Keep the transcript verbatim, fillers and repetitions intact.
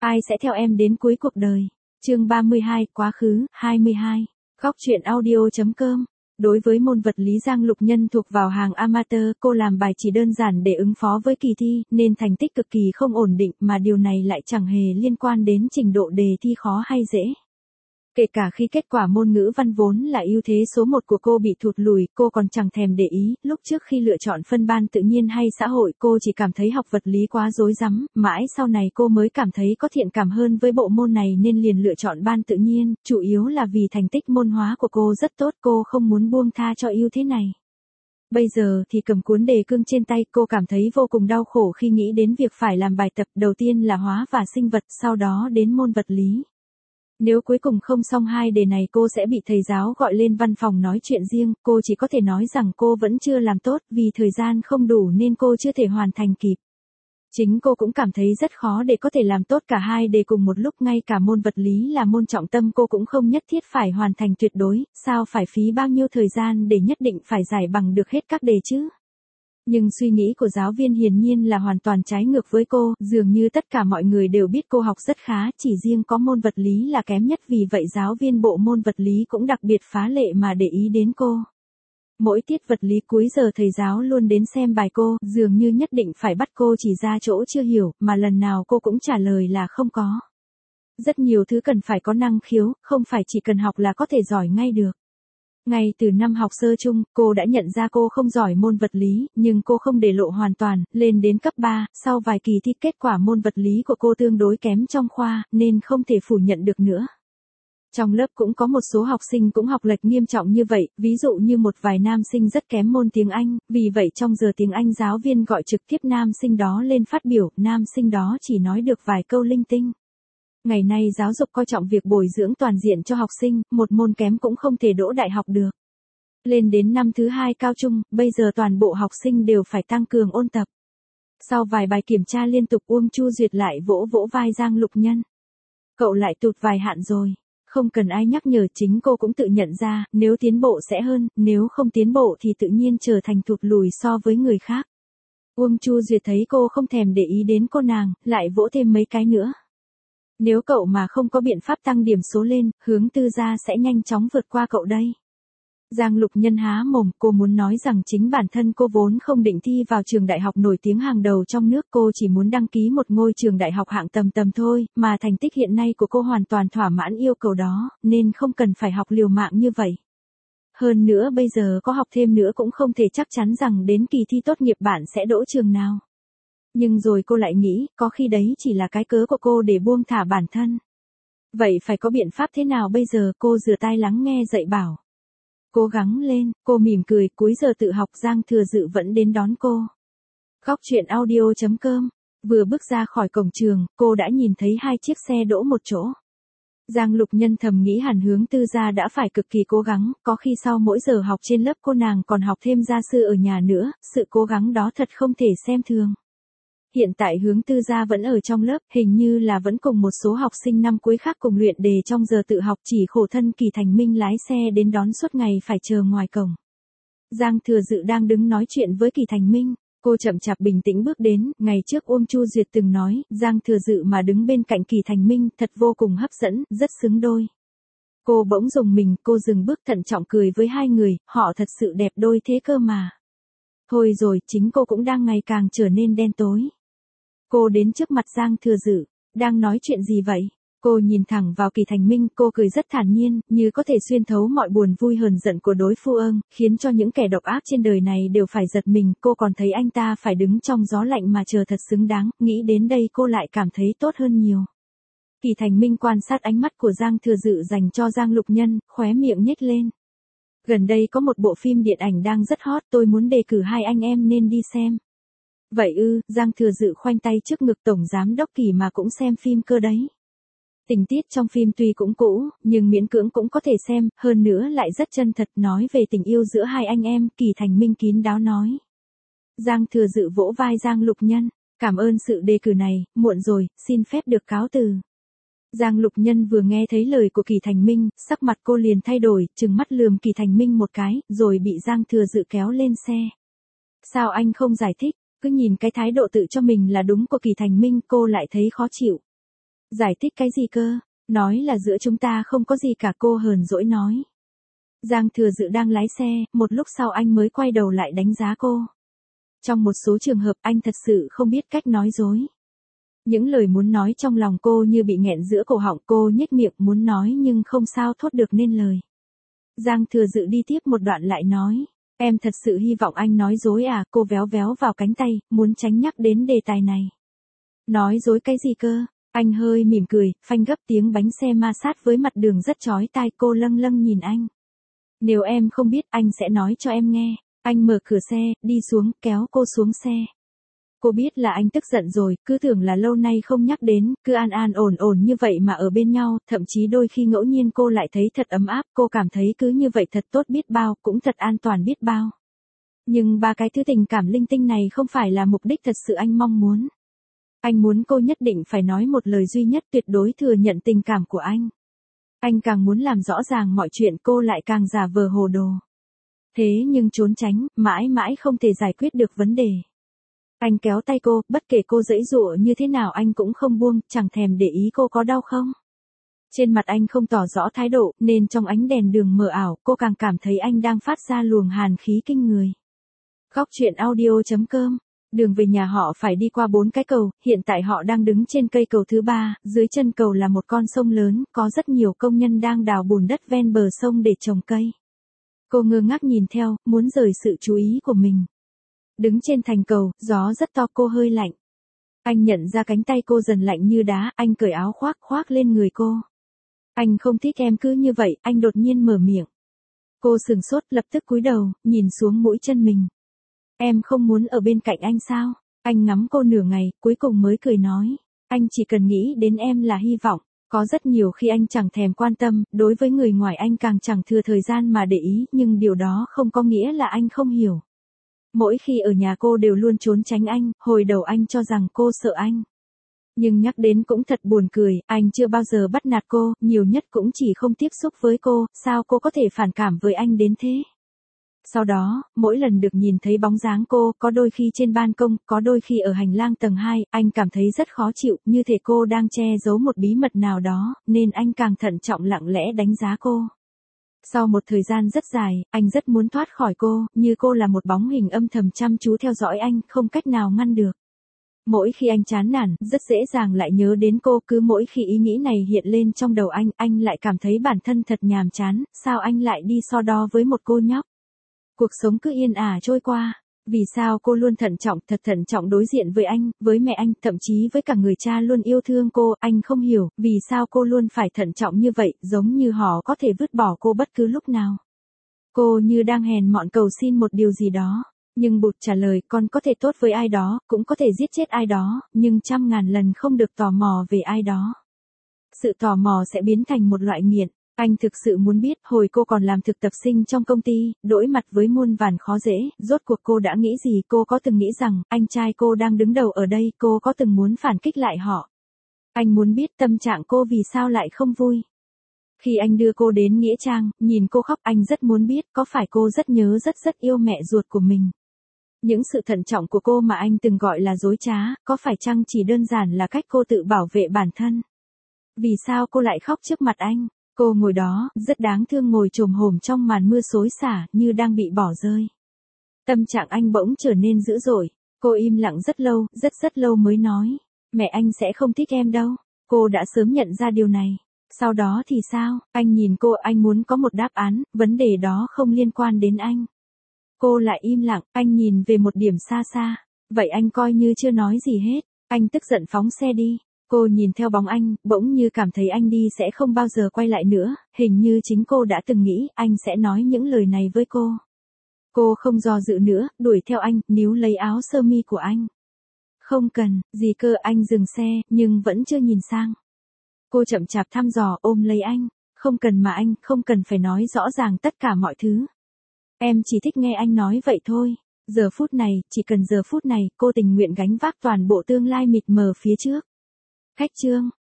Ai sẽ theo em đến cuối cuộc đời? Chương ba mươi hai, quá khứ, hai mươi hai. Góc truyện audio.com. Đối với môn vật lý Giang Lục Nhân thuộc vào hàng amateur, cô làm bài chỉ đơn giản để ứng phó với kỳ thi, nên thành tích cực kỳ không ổn định, mà điều này lại chẳng hề liên quan đến trình độ đề thi khó hay dễ. Kể cả khi kết quả môn ngữ văn vốn là ưu thế số một của cô bị thụt lùi, cô còn chẳng thèm để ý. Lúc trước khi lựa chọn phân ban tự nhiên hay xã hội, cô chỉ cảm thấy học vật lý quá rối rắm, mãi sau này cô mới cảm thấy có thiện cảm hơn với bộ môn này nên liền lựa chọn ban tự nhiên, chủ yếu là vì thành tích môn hóa của cô rất tốt, cô không muốn buông tha cho ưu thế này. Bây giờ thì cầm cuốn đề cương trên tay, cô cảm thấy vô cùng đau khổ khi nghĩ đến việc phải làm bài tập, đầu tiên là hóa và sinh vật, sau đó đến môn vật lý. Nếu cuối cùng không xong hai đề này cô sẽ bị thầy giáo gọi lên văn phòng nói chuyện riêng, cô chỉ có thể nói rằng cô vẫn chưa làm tốt, vì thời gian không đủ nên cô chưa thể hoàn thành kịp. Chính cô cũng cảm thấy rất khó để có thể làm tốt cả hai đề cùng một lúc, ngay cả môn vật lý là môn trọng tâm cô cũng không nhất thiết phải hoàn thành tuyệt đối, sao phải phí bao nhiêu thời gian để nhất định phải giải bằng được hết các đề chứ? Nhưng suy nghĩ của giáo viên hiển nhiên là hoàn toàn trái ngược với cô, dường như tất cả mọi người đều biết cô học rất khá, chỉ riêng có môn vật lý là kém nhất, vì vậy giáo viên bộ môn vật lý cũng đặc biệt phá lệ mà để ý đến cô. Mỗi tiết vật lý cuối giờ thầy giáo luôn đến xem bài cô, dường như nhất định phải bắt cô chỉ ra chỗ chưa hiểu, mà lần nào cô cũng trả lời là không có. Rất nhiều thứ cần phải có năng khiếu, không phải chỉ cần học là có thể giỏi ngay được. Ngay từ năm học sơ chung, cô đã nhận ra cô không giỏi môn vật lý, nhưng cô không để lộ hoàn toàn, lên đến cấp ba, sau vài kỳ thi kết quả môn vật lý của cô tương đối kém trong khoa, nên không thể phủ nhận được nữa. Trong lớp cũng có một số học sinh cũng học lệch nghiêm trọng như vậy, ví dụ như một vài nam sinh rất kém môn tiếng Anh, vì vậy trong giờ tiếng Anh giáo viên gọi trực tiếp nam sinh đó lên phát biểu, nam sinh đó chỉ nói được vài câu linh tinh. Ngày nay giáo dục coi trọng việc bồi dưỡng toàn diện cho học sinh, một môn kém cũng không thể đỗ đại học được. Lên đến năm thứ hai cao trung, bây giờ toàn bộ học sinh đều phải tăng cường ôn tập. Sau vài bài kiểm tra liên tục, Uông Chu Duyệt lại vỗ vỗ vai Giang Lục Nhân. Cậu lại tụt vài hạn rồi. Không cần ai nhắc nhở, chính cô cũng tự nhận ra, nếu tiến bộ sẽ hơn, nếu không tiến bộ thì tự nhiên trở thành thụt lùi so với người khác. Uông Chu Duyệt thấy cô không thèm để ý đến cô nàng, lại vỗ thêm mấy cái nữa. Nếu cậu mà không có biện pháp tăng điểm số lên, Hướng Tư gia sẽ nhanh chóng vượt qua cậu đây. Giang Lục Nhân há mồm, cô muốn nói rằng chính bản thân cô vốn không định thi vào trường đại học nổi tiếng hàng đầu trong nước, cô chỉ muốn đăng ký một ngôi trường đại học hạng tầm tầm thôi, mà thành tích hiện nay của cô hoàn toàn thỏa mãn yêu cầu đó, nên không cần phải học liều mạng như vậy. Hơn nữa bây giờ có học thêm nữa cũng không thể chắc chắn rằng đến kỳ thi tốt nghiệp bạn sẽ đỗ trường nào. Nhưng rồi cô lại nghĩ, có khi đấy chỉ là cái cớ của cô để buông thả bản thân. Vậy phải có biện pháp thế nào bây giờ? Cô rửa tai lắng nghe dạy bảo. Cố gắng lên, cô mỉm cười, cuối giờ tự học Giang Thừa Dự vẫn đến đón cô. Góc truyện audio.com. Vừa bước ra khỏi cổng trường, cô đã nhìn thấy hai chiếc xe đỗ một chỗ. Giang Lục Nhân thầm nghĩ hẳn Hướng Tư gia đã phải cực kỳ cố gắng, có khi sau mỗi giờ học trên lớp cô nàng còn học thêm gia sư ở nhà nữa, sự cố gắng đó thật không thể xem thường. Hiện tại Hướng Tư gia vẫn ở trong lớp, hình như là vẫn cùng một số học sinh năm cuối khác cùng luyện đề trong giờ tự học, chỉ khổ thân Kỳ Thành Minh lái xe đến đón suốt ngày phải chờ ngoài cổng. Giang Thừa Dự đang đứng nói chuyện với Kỳ Thành Minh, cô chậm chạp bình tĩnh bước đến, ngày trước Uông Chu Duyệt từng nói, Giang Thừa Dự mà đứng bên cạnh Kỳ Thành Minh thật vô cùng hấp dẫn, rất xứng đôi. Cô bỗng rùng mình, cô dừng bước thận trọng cười với hai người, họ thật sự đẹp đôi thế cơ mà. Thôi rồi, chính cô cũng đang ngày càng trở nên đen tối. Cô đến trước mặt Giang Thừa Dự, đang nói chuyện gì vậy? Cô nhìn thẳng vào Kỳ Thành Minh, cô cười rất thản nhiên, như có thể xuyên thấu mọi buồn vui hờn giận của đối phương, khiến cho những kẻ độc ác trên đời này đều phải giật mình, cô còn thấy anh ta phải đứng trong gió lạnh mà chờ thật xứng đáng, nghĩ đến đây cô lại cảm thấy tốt hơn nhiều. Kỳ Thành Minh quan sát ánh mắt của Giang Thừa Dự dành cho Giang Lục Nhân, khóe miệng nhếch lên. Gần đây có một bộ phim điện ảnh đang rất hot, tôi muốn đề cử hai anh em nên đi xem. Vậy ư? Giang Thừa Dự khoanh tay trước ngực, tổng giám đốc Kỳ mà cũng xem phim cơ đấy. Tình tiết trong phim tuy cũng cũ, nhưng miễn cưỡng cũng có thể xem, hơn nữa lại rất chân thật, nói về tình yêu giữa hai anh em, Kỳ Thành Minh kín đáo nói. Giang Thừa Dự vỗ vai Giang Lục Nhân, cảm ơn sự đề cử này, muộn rồi, xin phép được cáo từ. Giang Lục Nhân vừa nghe thấy lời của Kỳ Thành Minh, sắc mặt cô liền thay đổi, trừng mắt lườm Kỳ Thành Minh một cái, rồi bị Giang Thừa Dự kéo lên xe. Sao anh không giải thích? Cứ nhìn cái thái độ tự cho mình là đúng của Kỳ Thành Minh, cô lại thấy khó chịu. Giải thích cái gì cơ? Nói là giữa chúng ta không có gì cả, cô hờn dỗi nói. Giang Thừa Dự đang lái xe, một lúc sau anh mới quay đầu lại đánh giá cô. Trong một số trường hợp anh thật sự không biết cách nói dối. Những lời muốn nói trong lòng cô như bị nghẹn giữa cổ họng, cô nhếch miệng muốn nói nhưng không sao thốt được nên lời. Giang Thừa Dự đi tiếp một đoạn lại nói, em thật sự hy vọng anh nói dối à, cô véo véo vào cánh tay, muốn tránh nhắc đến đề tài này. Nói dối cái gì cơ? Anh hơi mỉm cười, phanh gấp, tiếng bánh xe ma sát với mặt đường rất chói tai, cô lâng lâng nhìn anh. Nếu em không biết anh sẽ nói cho em nghe. Anh mở cửa xe, đi xuống, kéo cô xuống xe. Cô biết là anh tức giận rồi, cứ tưởng là lâu nay không nhắc đến, cứ an an ổn ổn như vậy mà ở bên nhau, thậm chí đôi khi ngẫu nhiên cô lại thấy thật ấm áp, cô cảm thấy cứ như vậy thật tốt biết bao, cũng thật an toàn biết bao. Nhưng ba cái thứ tình cảm linh tinh này không phải là mục đích thật sự anh mong muốn. Anh muốn cô nhất định phải nói một lời duy nhất, tuyệt đối thừa nhận tình cảm của anh. Anh càng muốn làm rõ ràng mọi chuyện, cô lại càng giả vờ hồ đồ. Thế nhưng trốn tránh, mãi mãi không thể giải quyết được vấn đề. Anh kéo tay cô, bất kể cô giãy giụa như thế nào anh cũng không buông, chẳng thèm để ý cô có đau không. Trên mặt anh không tỏ rõ thái độ, nên trong ánh đèn đường mờ ảo, cô càng cảm thấy anh đang phát ra luồng hàn khí kinh người. Góc truyện audio chấm com. Đường về nhà họ phải đi qua bốn cái cầu, hiện tại họ đang đứng trên cây cầu thứ ba, dưới chân cầu là một con sông lớn, có rất nhiều công nhân đang đào bùn đất ven bờ sông để trồng cây. Cô ngơ ngác nhìn theo, muốn rời sự chú ý của mình. Đứng trên thành cầu, gió rất to, cô hơi lạnh. Anh nhận ra cánh tay cô dần lạnh như đá, anh cởi áo khoác khoác lên người cô. Anh không thích em cứ như vậy, anh đột nhiên mở miệng. Cô sửng sốt, lập tức cúi đầu, nhìn xuống mũi chân mình. Em không muốn ở bên cạnh anh sao? Anh ngắm cô nửa ngày, cuối cùng mới cười nói. Anh chỉ cần nghĩ đến em là hy vọng. Có rất nhiều khi anh chẳng thèm quan tâm, đối với người ngoài anh càng chẳng thừa thời gian mà để ý, nhưng điều đó không có nghĩa là anh không hiểu. Mỗi khi ở nhà cô đều luôn trốn tránh anh, hồi đầu anh cho rằng cô sợ anh. Nhưng nhắc đến cũng thật buồn cười, anh chưa bao giờ bắt nạt cô, nhiều nhất cũng chỉ không tiếp xúc với cô, sao cô có thể phản cảm với anh đến thế? Sau đó, mỗi lần được nhìn thấy bóng dáng cô, có đôi khi trên ban công, có đôi khi ở hành lang tầng hai, anh cảm thấy rất khó chịu, như thể cô đang che giấu một bí mật nào đó, nên anh càng thận trọng lặng lẽ đánh giá cô. Sau một thời gian rất dài, anh rất muốn thoát khỏi cô, như cô là một bóng hình âm thầm chăm chú theo dõi anh, không cách nào ngăn được. Mỗi khi anh chán nản, rất dễ dàng lại nhớ đến cô, cứ mỗi khi ý nghĩ này hiện lên trong đầu anh, anh lại cảm thấy bản thân thật nhàm chán, sao anh lại đi so đo với một cô nhóc. Cuộc sống cứ yên ả trôi qua. Vì sao cô luôn thận trọng, thật thận trọng đối diện với anh, với mẹ anh, thậm chí với cả người cha luôn yêu thương cô, anh không hiểu, vì sao cô luôn phải thận trọng như vậy, giống như họ có thể vứt bỏ cô bất cứ lúc nào. Cô như đang hèn mọn cầu xin một điều gì đó, nhưng Bụt trả lời, con có thể tốt với ai đó, cũng có thể giết chết ai đó, nhưng trăm ngàn lần không được tò mò về ai đó. Sự tò mò sẽ biến thành một loại nghiện. Anh thực sự muốn biết, hồi cô còn làm thực tập sinh trong công ty, đối mặt với muôn vàn khó dễ, rốt cuộc cô đã nghĩ gì, cô có từng nghĩ rằng, anh trai cô đang đứng đầu ở đây, cô có từng muốn phản kích lại họ. Anh muốn biết tâm trạng cô vì sao lại không vui. Khi anh đưa cô đến Nghĩa Trang, nhìn cô khóc, anh rất muốn biết, có phải cô rất nhớ rất rất yêu mẹ ruột của mình. Những sự thận trọng của cô mà anh từng gọi là dối trá, có phải chăng chỉ đơn giản là cách cô tự bảo vệ bản thân. Vì sao cô lại khóc trước mặt anh? Cô ngồi đó, rất đáng thương ngồi chồm hổm trong màn mưa xối xả, như đang bị bỏ rơi. Tâm trạng anh bỗng trở nên dữ dội. Cô im lặng rất lâu, rất rất lâu mới nói. Mẹ anh sẽ không thích em đâu. Cô đã sớm nhận ra điều này. Sau đó thì sao? Anh nhìn cô, anh muốn có một đáp án, vấn đề đó không liên quan đến anh. Cô lại im lặng, anh nhìn về một điểm xa xa. Vậy anh coi như chưa nói gì hết. Anh tức giận phóng xe đi. Cô nhìn theo bóng anh, bỗng như cảm thấy anh đi sẽ không bao giờ quay lại nữa, hình như chính cô đã từng nghĩ anh sẽ nói những lời này với cô. Cô không do dự nữa, đuổi theo anh, níu lấy áo sơ mi của anh. Không cần, gì cơ, anh dừng xe, nhưng vẫn chưa nhìn sang. Cô chậm chạp thăm dò, ôm lấy anh. Không cần mà anh, không cần phải nói rõ ràng tất cả mọi thứ. Em chỉ thích nghe anh nói vậy thôi. Giờ phút này, chỉ cần giờ phút này, cô tình nguyện gánh vác toàn bộ tương lai mịt mờ phía trước. Khách chương